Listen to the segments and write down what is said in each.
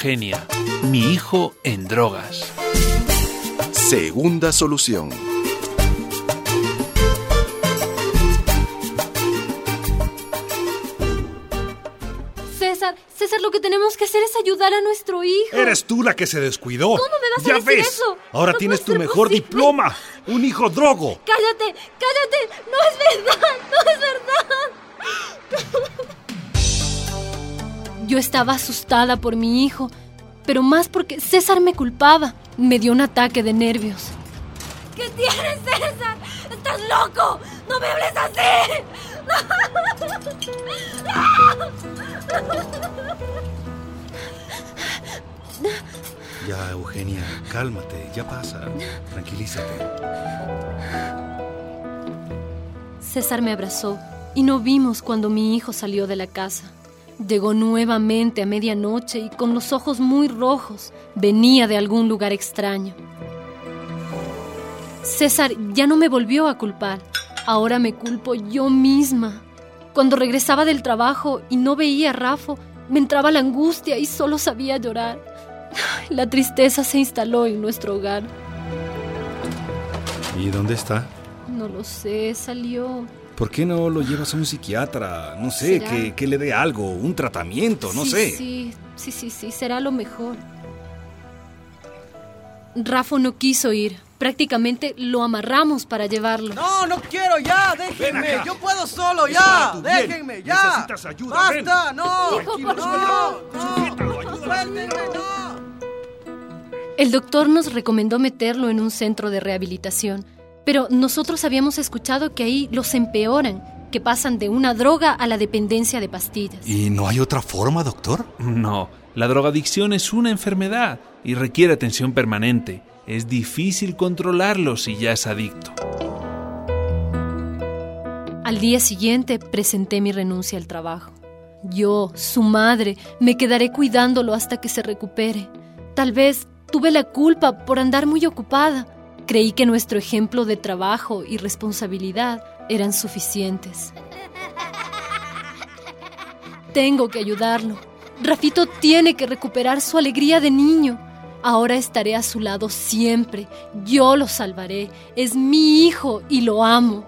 Eugenia, mi hijo en drogas. Segunda solución. César, lo que tenemos que hacer es ayudar a nuestro hijo. Eres tú la que se descuidó. ¿Cómo me vas a decir eso? Ahora No tienes tu puede ser mejor posible. diploma. Un hijo drogo. ¡Cállate! ¡No es verdad! Yo estaba asustada por mi hijo, pero más porque César me culpaba. Me dio un ataque de nervios. ¿Qué tienes, César? ¡Estás loco! ¡No me hables así! Ya, Eugenia, cálmate, ya pasa. Tranquilízate. César me abrazó y no vimos cuando mi hijo salió de la casa. Llegó nuevamente a medianoche y con los ojos muy rojos. Venía de algún lugar extraño. César ya no me volvió a culpar. Ahora me culpo yo misma. Cuando regresaba del trabajo y no veía a Rafo, me entraba la angustia y solo sabía llorar. La tristeza se instaló en nuestro hogar. ¿Y dónde está? No lo sé, salió. ¿Por qué no lo llevas a un psiquiatra? No sé, que le dé algo, un tratamiento, no sé. Sí, será lo mejor. Rafo no quiso ir. Prácticamente lo amarramos para llevarlo. No quiero, ya, déjenme. Yo puedo solo, ya. Déjenme, ya. Necesitas ayuda, ¡Basta! ven. ¡No! Hijo, No, por favor. Sujétalo, ayúdalo. ¡Suéltenme, no! El doctor nos recomendó meterlo en un centro de rehabilitación, pero nosotros habíamos escuchado que ahí los empeoran, que pasan de una droga a la dependencia de pastillas. ¿Y no hay otra forma, doctor? No, la drogadicción es una enfermedad y requiere atención permanente. Es difícil controlarlo si ya es adicto. Al día siguiente presenté mi renuncia al trabajo. Yo, su madre, me quedaré cuidándolo hasta que se recupere. Tal vez tuve la culpa por andar muy ocupada. Creí que nuestro ejemplo de trabajo y responsabilidad eran suficientes. Tengo que ayudarlo. Rafito tiene que recuperar su alegría de niño. Ahora estaré a su lado siempre. Yo lo salvaré. Es mi hijo y lo amo.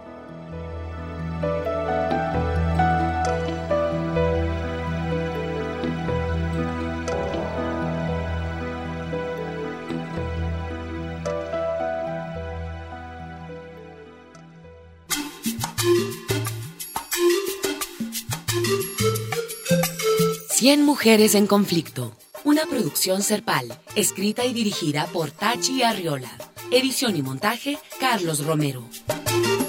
Cien mujeres en conflicto. Una producción Serpal, escrita y dirigida por Tachi Arriola. Edición y montaje, Carlos Romero.